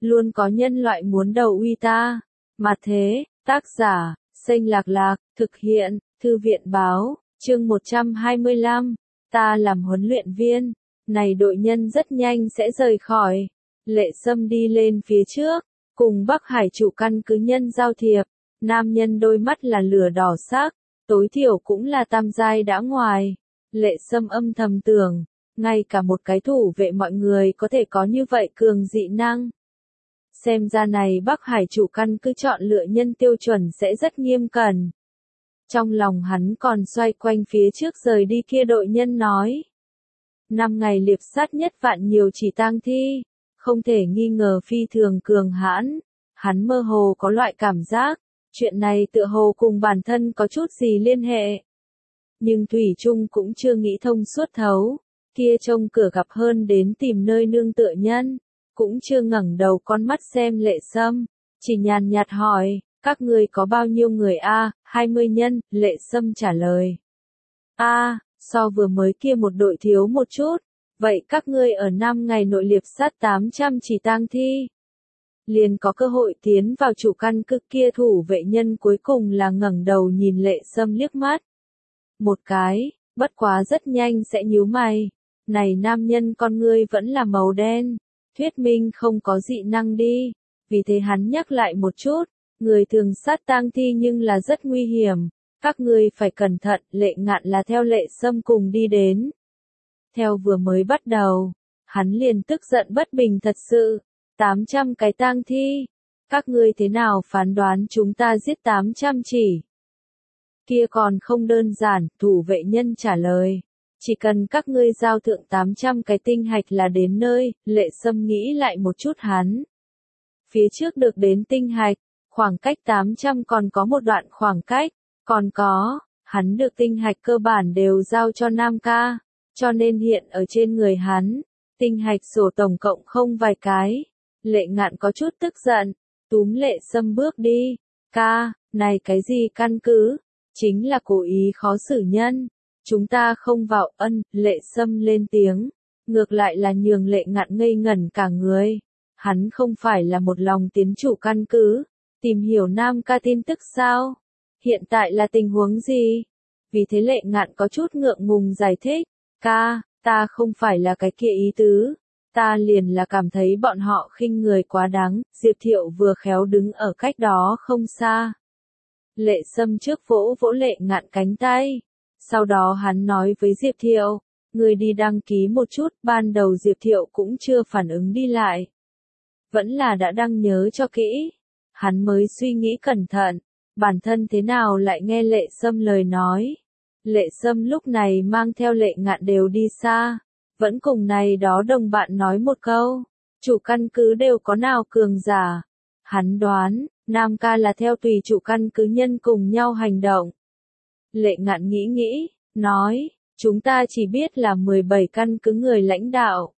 luôn có nhân loại muốn đầu uy ta. Mà thế, tác giả, Xanh Lạc Lạc, thực hiện, Thư viện Báo, chương 125, ta làm huấn luyện viên. Này đội nhân rất nhanh sẽ rời khỏi. Lệ Sâm đi lên phía trước, cùng Bắc Hải chủ căn cứ nhân giao thiệp. Nam nhân đôi mắt là lửa đỏ sắc, tối thiểu cũng là tam giai đã ngoài. Lệ Sâm âm thầm tưởng, ngay cả một cái thủ vệ mọi người có thể có như vậy cường dị năng. Xem ra này Bắc Hải chủ căn cứ chọn lựa nhân tiêu chuẩn sẽ rất nghiêm cẩn. Trong lòng hắn còn xoay quanh phía trước rời đi kia đội nhân nói. 5 ngày liệp sát nhất vạn nhiều chỉ tang thi, không thể nghi ngờ phi thường cường hãn. Hắn mơ hồ có loại cảm giác, chuyện này tựa hồ cùng bản thân có chút gì liên hệ. Nhưng Thủy Trung cũng chưa nghĩ thông suốt thấu, kia trông cửa gặp hơn đến tìm nơi nương tựa nhân, cũng chưa ngẩng đầu con mắt xem Lệ Sâm, chỉ nhàn nhạt hỏi, các ngươi có bao nhiêu người a? 20 nhân, Lệ Sâm trả lời. A, so vừa mới kia một đội thiếu một chút, vậy các ngươi ở 5 ngày nội liệp sát 800 chỉ tang thi. Liền có cơ hội tiến vào chủ căn cứ kia thủ vệ nhân cuối cùng là ngẩng đầu nhìn Lệ Sâm liếc mắt. Một cái, bất quá rất nhanh sẽ nhíu mày. Này nam nhân con ngươi vẫn là màu đen, thuyết minh không có dị năng đi. Vì thế hắn nhắc lại một chút, người thường sát tang thi nhưng là rất nguy hiểm. Các ngươi phải cẩn thận, Lệ Ngạn là theo Lệ Sâm cùng đi đến. Theo vừa mới bắt đầu, hắn liền tức giận bất bình thật sự. 800 cái tang thi. Các ngươi thế nào phán đoán chúng ta giết 800 chỉ? Kia còn không đơn giản, thủ vệ nhân trả lời. Chỉ cần các ngươi giao thượng 800 cái tinh hạch là đến nơi. Lệ Sâm nghĩ lại một chút hắn. Phía trước được đến tinh hạch, khoảng cách 800 còn có một đoạn khoảng cách. Còn có, hắn được tinh hạch cơ bản đều giao cho Nam Ca. Cho nên hiện ở trên người hắn, tinh hạch sổ tổng cộng không vài cái. Lệ Ngạn có chút tức giận, túm Lệ Sâm bước đi. Ca, này cái gì căn cứ? Chính là cố ý khó xử nhân. Chúng ta không vào ân, Lệ Sâm lên tiếng. Ngược lại là nhường Lệ Ngạn ngây ngẩn cả người. Hắn không phải là một lòng tiến chủ căn cứ. Tìm hiểu Nam Ca tin tức sao? Hiện tại là tình huống gì? Vì thế Lệ Ngạn có chút ngượng ngùng giải thích. Ca, ta không phải là cái kia ý tứ. Ta liền là cảm thấy bọn họ khinh người quá đáng. Diệp Thiệu vừa khéo đứng ở cách đó không xa. Lệ Sâm trước vỗ vỗ Lệ Ngạn cánh tay. Sau đó hắn nói với Diệp Thiệu, người đi đăng ký một chút. Ban đầu Diệp Thiệu cũng chưa phản ứng đi lại. Vẫn là đã đăng nhớ cho kỹ. Hắn mới suy nghĩ cẩn thận. Bản thân thế nào lại nghe Lệ Sâm lời nói. Lệ Sâm lúc này mang theo Lệ Ngạn đều đi xa. Vẫn cùng này đó đồng bạn nói một câu. Chủ căn cứ đều có nào cường giả. Hắn đoán, Nam Ca là theo tùy chủ căn cứ nhân cùng nhau hành động. Lệ Ngạn nghĩ nghĩ, nói, chúng ta chỉ biết là 17 căn cứ người lãnh đạo.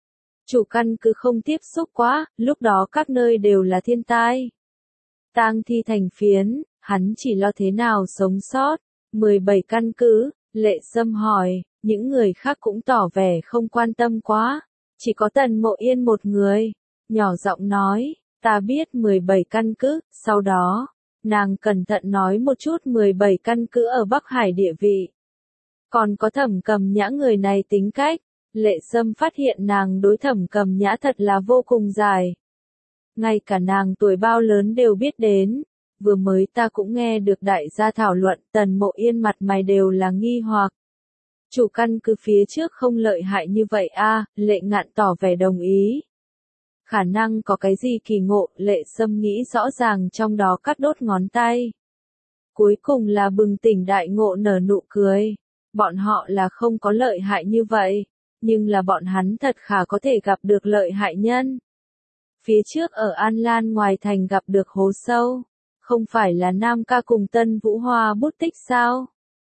Chủ căn cứ không tiếp xúc quá, lúc đó các nơi đều là thiên tai. Tang thi thành phiến, hắn chỉ lo thế nào sống sót. 17 căn cứ, Lệ Sâm hỏi, những người khác cũng tỏ vẻ không quan tâm quá. Chỉ có Tần Mộ Yên một người, nhỏ giọng nói, ta biết 17 căn cứ, sau đó, nàng cẩn thận nói một chút 17 căn cứ ở Bắc Hải địa vị. Còn có Thẩm Cầm Nhã người này tính cách, Lệ Sâm phát hiện nàng đối Thẩm Cầm Nhã thật là vô cùng dài. Ngay cả nàng tuổi bao lớn đều biết đến. Vừa mới ta cũng nghe được đại gia thảo luận, Tần Mộ Yên mặt mày đều là nghi hoặc. Chủ căn cứ phía trước không lợi hại như vậy a, Lệ Ngạn tỏ vẻ đồng ý. Khả năng có cái gì kỳ ngộ, Lệ Sâm nghĩ rõ ràng trong đó cắt đốt ngón tay. Cuối cùng là bừng tỉnh đại ngộ nở nụ cười. Bọn họ là không có lợi hại như vậy, nhưng là bọn hắn thật khả có thể gặp được lợi hại nhân. Phía trước ở An Lan ngoài thành gặp được hố sâu. Không phải là Nam Ca cùng Tân Vũ Hoa bút tích sao?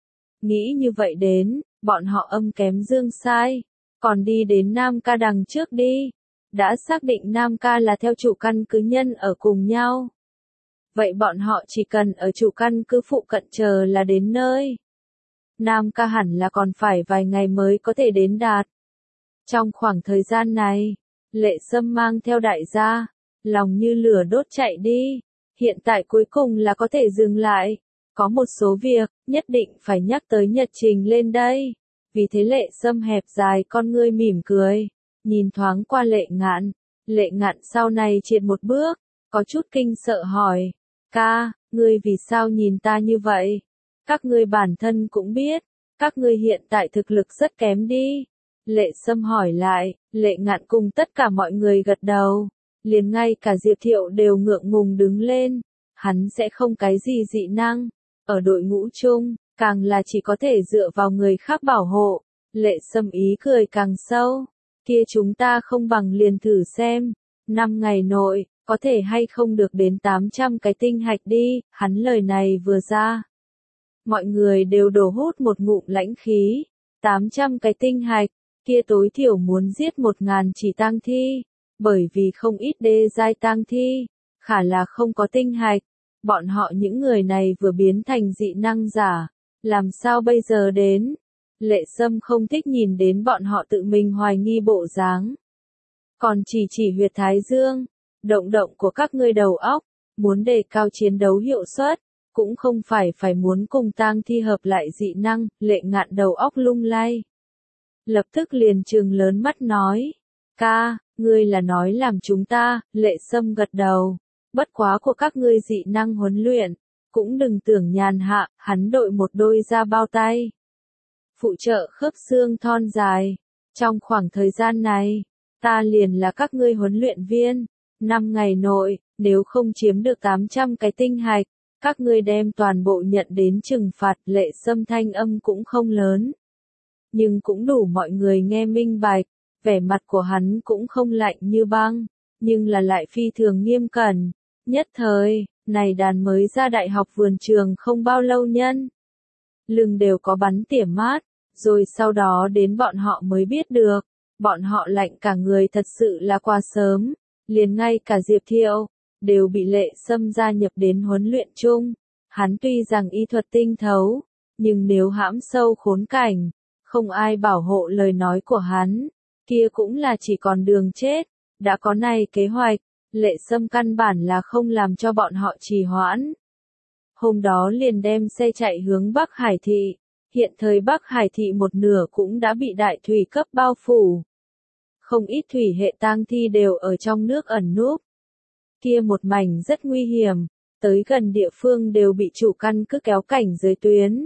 Nghĩ như vậy đến, bọn họ âm kém dương sai. Còn đi đến Nam Ca đằng trước đi. Đã xác định Nam Ca là theo chủ căn cứ nhân ở cùng nhau. Vậy bọn họ chỉ cần ở chủ căn cứ phụ cận chờ là đến nơi. Nam Ca hẳn là còn phải vài ngày mới có thể đến đạt. Trong khoảng thời gian này, Lệ Sâm mang theo đại gia, lòng như lửa đốt chạy đi. Hiện tại cuối cùng là có thể dừng lại. Có một số việc, nhất định phải nhắc tới nhật trình lên đây. Vì thế Lệ Sâm hẹp dài con ngươi mỉm cười, nhìn thoáng qua Lệ Ngạn. Lệ Ngạn sau này triệt một bước, có chút kinh sợ hỏi. Ca, ngươi vì sao nhìn ta như vậy? Các ngươi bản thân cũng biết, các ngươi hiện tại thực lực rất kém đi. Lệ Sâm hỏi lại, Lệ Ngạn cùng tất cả mọi người gật đầu. Liền ngay cả Diệp Thiệu đều ngượng ngùng đứng lên. Hắn sẽ không cái gì dị năng. Ở đội ngũ chung, càng là chỉ có thể dựa vào người khác bảo hộ. Lệ Sâm ý cười càng sâu. Kia chúng ta không bằng liền thử xem. 5 ngày nội, có thể hay không được đến 800 cái tinh hạch đi. Hắn lời này vừa ra. Mọi người đều đổ hút một ngụm lãnh khí. 800 cái tinh hạch, kia tối thiểu muốn giết 1000 chỉ tang thi. Bởi vì không ít đê giai tang thi, khả là không có tinh hạch. Bọn họ những người này vừa biến thành dị năng giả. Làm sao bây giờ đến? Lệ Sâm không thích nhìn đến bọn họ tự mình hoài nghi bộ dáng. Còn chỉ huyệt thái dương, động động của các ngươi đầu óc, muốn đề cao chiến đấu hiệu suất, cũng không phải muốn cùng tang thi hợp lại dị năng. Lệ Ngạn đầu óc lung lay. Lập tức liền trừng lớn mắt nói. Ca, ngươi là nói làm chúng ta. Lệ Sâm gật đầu. Bất quá của các ngươi dị năng huấn luyện, cũng đừng tưởng nhàn hạ. Hắn đội một đôi da bao tay, phụ trợ khớp xương thon dài. Trong khoảng thời gian này, ta liền là các ngươi huấn luyện viên. 5 ngày nội, nếu không chiếm được 800 cái tinh hạch, các ngươi đem toàn bộ nhận đến trừng phạt. Lệ Sâm thanh âm cũng không lớn, nhưng cũng đủ mọi người nghe minh bạch. Vẻ mặt của hắn cũng không lạnh như băng, nhưng là lại phi thường nghiêm cẩn. Nhất thời, này đàn mới ra đại học vườn trường không bao lâu nhân. Lưng đều có bắn tỉa mát, rồi sau đó đến bọn họ mới biết được. Bọn họ lạnh cả người thật sự là quá sớm. Liền ngay cả Diệp Thiệu, đều bị Lệ Sâm gia nhập đến huấn luyện chung. Hắn tuy rằng y thuật tinh thấu, nhưng nếu hãm sâu khốn cảnh, không ai bảo hộ lời nói của hắn, kia cũng là chỉ còn đường chết. Đã có này kế hoạch, Lệ Sâm căn bản là không làm cho bọn họ trì hoãn. Hôm đó liền đem xe chạy hướng Bắc Hải Thị. Hiện thời Bắc Hải Thị một nửa cũng đã bị đại thủy cấp bao phủ. Không ít thủy hệ tang thi đều ở trong nước ẩn núp. Kia một mảnh rất nguy hiểm, tới gần địa phương đều bị chủ căn cứ kéo cảnh giới tuyến.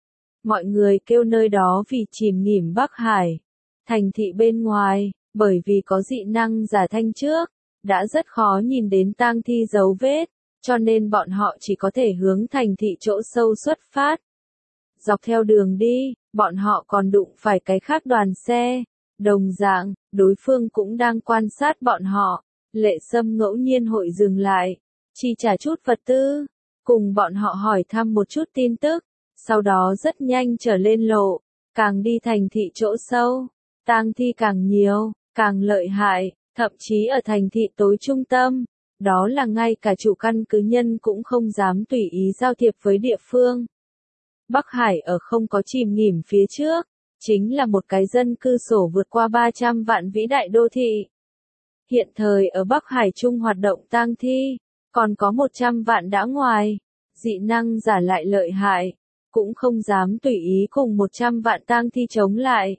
Mọi người kêu nơi đó vì chìm nghỉm Bắc Hải. Thành thị bên ngoài, bởi vì có dị năng giả thanh trước, đã rất khó nhìn đến tang thi dấu vết, cho nên bọn họ chỉ có thể hướng thành thị chỗ sâu xuất phát. Dọc theo đường đi, bọn họ còn đụng phải cái khác đoàn xe. Đồng dạng, đối phương cũng đang quan sát bọn họ. Lệ Sâm ngẫu nhiên hội dừng lại, chi trả chút vật tư, cùng bọn họ hỏi thăm một chút tin tức, sau đó rất nhanh trở lên lộ. Càng đi thành thị chỗ sâu, tang thi càng nhiều, càng lợi hại, thậm chí ở thành thị tối trung tâm, đó là ngay cả chủ căn cứ nhân cũng không dám tùy ý giao thiệp với địa phương. Bắc Hải ở không có chìm nghỉm phía trước, chính là một cái dân cư sổ vượt qua 300 vạn vĩ đại đô thị. Hiện thời ở Bắc Hải Trung hoạt động tang thi, còn có 100 vạn đã ngoài, dị năng giả lại lợi hại, cũng không dám tùy ý cùng 100 vạn tang thi chống lại.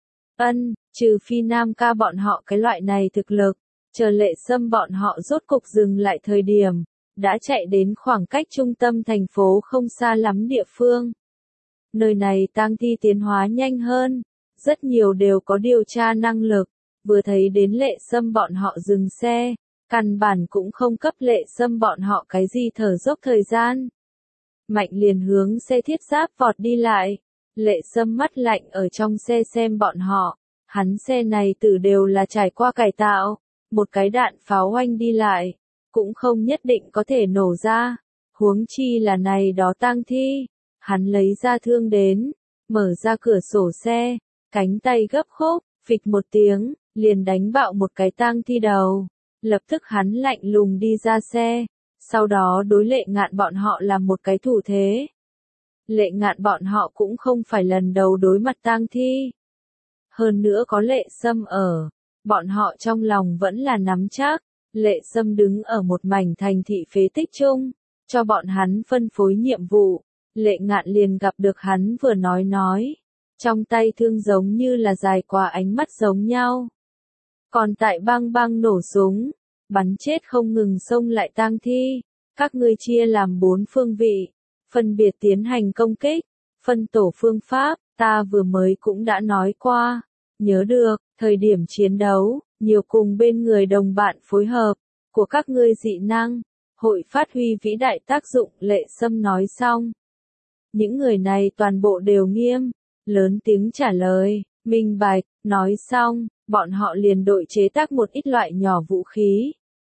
Trừ phi Nam Ca bọn họ cái loại này thực lực, chờ Lệ Sâm bọn họ rốt cục dừng lại thời điểm, đã chạy đến khoảng cách trung tâm thành phố không xa lắm địa phương. Nơi này tang thi tiến hóa nhanh hơn, rất nhiều đều có điều tra năng lực, vừa thấy đến Lệ Sâm bọn họ dừng xe, căn bản cũng không cấp Lệ Sâm bọn họ cái gì thở dốc thời gian. Mạnh liền hướng xe thiết giáp vọt đi lại. Lệ Sâm mắt lạnh ở trong xe xem bọn họ. Hắn xe này từ đều là trải qua cải tạo. Một cái đạn pháo oanh đi lại, cũng không nhất định có thể nổ ra. Huống chi là này đó tang thi. Hắn lấy ra thương đến, mở ra cửa sổ xe, cánh tay gấp khúc, phịch một tiếng, liền đánh bạo một cái tang thi đầu. Lập tức hắn lạnh lùng đi ra xe. Sau đó đối Lệ Ngạn bọn họ làm một cái thủ thế. Lệ Ngạn bọn họ cũng không phải lần đầu đối mặt tang thi. Hơn nữa có Lệ Sâm ở, bọn họ trong lòng vẫn là nắm chắc. Lệ Sâm đứng ở một mảnh thành thị phế tích chung, cho bọn hắn phân phối nhiệm vụ. Lệ Ngạn liền gặp được hắn vừa nói. Trong tay thương giống như là dài qua ánh mắt giống nhau. Còn tại bang bang nổ súng, bắn chết không ngừng xông lại tang thi. Các ngươi chia làm 4 phương vị, phân biệt tiến hành công kích, phân tổ phương pháp, ta vừa mới cũng đã nói qua. Nhớ được, thời điểm chiến đấu, nhiều cùng bên người đồng bạn phối hợp, của các ngươi dị năng, hội phát huy vĩ đại tác dụng. Lệ Sâm nói xong. Những người này toàn bộ đều nghiêm, lớn tiếng trả lời, minh bạch, nói xong, bọn họ liền đội chế tác một ít loại nhỏ vũ khí.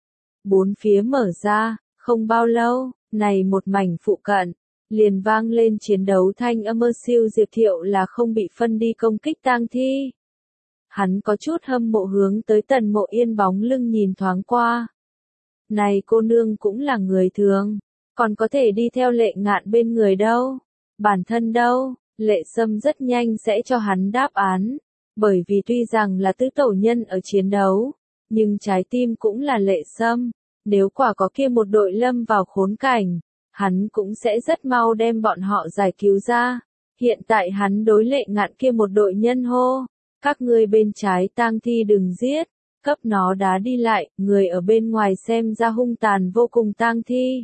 4 phía mở ra, không bao lâu, này một mảnh phụ cận, liền vang lên chiến đấu thanh âm. Siêu Diệp Thiệu là không bị phân đi công kích tang thi. Hắn có chút hâm mộ hướng tới Tần Mộ Yên bóng lưng nhìn thoáng qua. Này cô nương cũng là người thường, còn có thể đi theo Lệ Ngạn bên người đâu, bản thân đâu. Lệ Sâm rất nhanh sẽ cho hắn đáp án, bởi vì tuy rằng là tứ tổ nhân ở chiến đấu, nhưng trái tim cũng là Lệ Sâm. Nếu quả có kia một đội lâm vào khốn cảnh, hắn cũng sẽ rất mau đem bọn họ giải cứu ra. Hiện tại hắn đối Lệ Ngạn kia một đội nhân hô, các ngươi bên trái tang thi đừng giết, cấp nó đá đi lại. Người ở bên ngoài xem ra hung tàn vô cùng tang thi.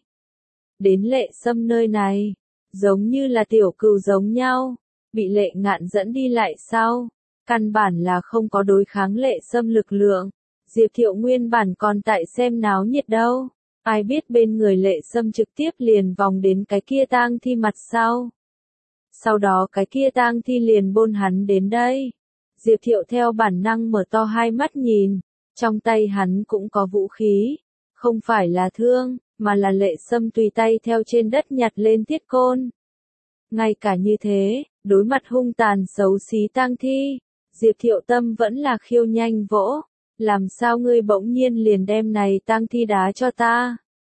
Đến Lệ Sâm nơi này, giống như là tiểu cừu giống nhau, bị Lệ Ngạn dẫn đi lại sau, căn bản là không có đối kháng Lệ Sâm lực lượng. Diệp Thiệu nguyên bản còn tại xem náo nhiệt đâu, ai biết bên người Lệ Sâm trực tiếp liền vòng đến cái kia tang thi mặt sau. Sau đó cái kia tang thi liền bôn hắn đến đây. Diệp Thiệu theo bản năng mở to hai mắt nhìn, trong tay hắn cũng có vũ khí, không phải là thương, mà là Lệ Sâm tùy tay theo trên đất nhặt lên thiết côn. Ngay cả như thế, đối mặt hung tàn xấu xí tang thi, Diệp Thiệu tâm vẫn là khiêu nhanh vỗ. Làm sao ngươi bỗng nhiên liền đem này tang thi đá cho ta?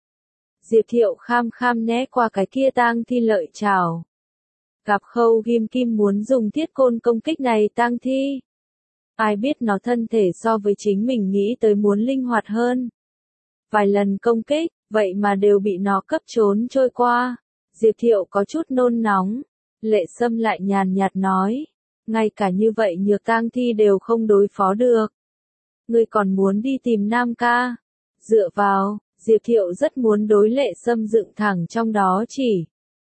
Diệp Thiệu kham kham né qua cái kia tang thi lợi chảo. Gặp Khâu Ghim Kim muốn dùng thiết côn công kích này tang thi. Ai biết nó thân thể so với chính mình nghĩ tới muốn linh hoạt hơn. Vài lần công kích, vậy mà đều bị nó cấp trốn trôi qua. Diệp Thiệu có chút nôn nóng. Lệ Sâm lại nhàn nhạt nói, ngay cả như vậy nhược tang thi đều không đối phó được. Ngươi còn muốn đi tìm Nam ca? Dựa vào, Diệp Thiệu rất muốn đối Lệ Sâm dựng thẳng trong đó chỉ.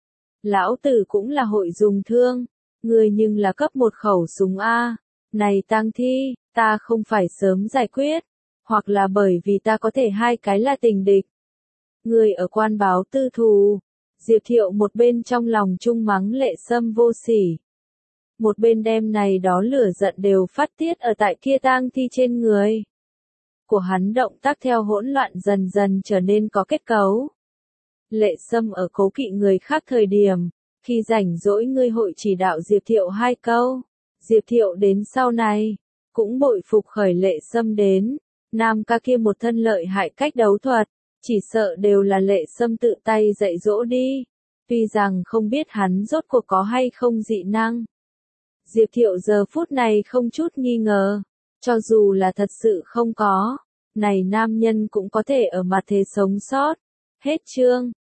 Lão tử cũng là hội dùng thương, ngươi nhưng là cấp một khẩu súng A. Này tang thi, ta không phải sớm giải quyết, hoặc là bởi vì ta có thể hai cái là tình địch. Ngươi ở quan báo tư thù. Diệp Thiệu một bên trong lòng chung mắng Lệ Sâm vô sỉ, một bên đem này đó lửa giận đều phát tiết ở tại kia tang thi trên người. Của hắn động tác theo hỗn loạn dần dần trở nên có kết cấu. Lệ Sâm ở cố kỵ người khác thời điểm, khi rảnh rỗi ngươi hội chỉ đạo Diệp Thiệu 2 câu. Diệp Thiệu đến sau này, cũng bội phục khởi Lệ Sâm đến. Nam ca kia một thân lợi hại cách đấu thuật, chỉ sợ đều là Lệ Sâm tự tay dạy dỗ đi. Tuy rằng không biết hắn rốt cuộc có hay không dị năng. Diệp Thiệu giờ phút này không chút nghi ngờ, cho dù là thật sự không có, này nam nhân cũng có thể ở mặt thế sống sót. Hết chương.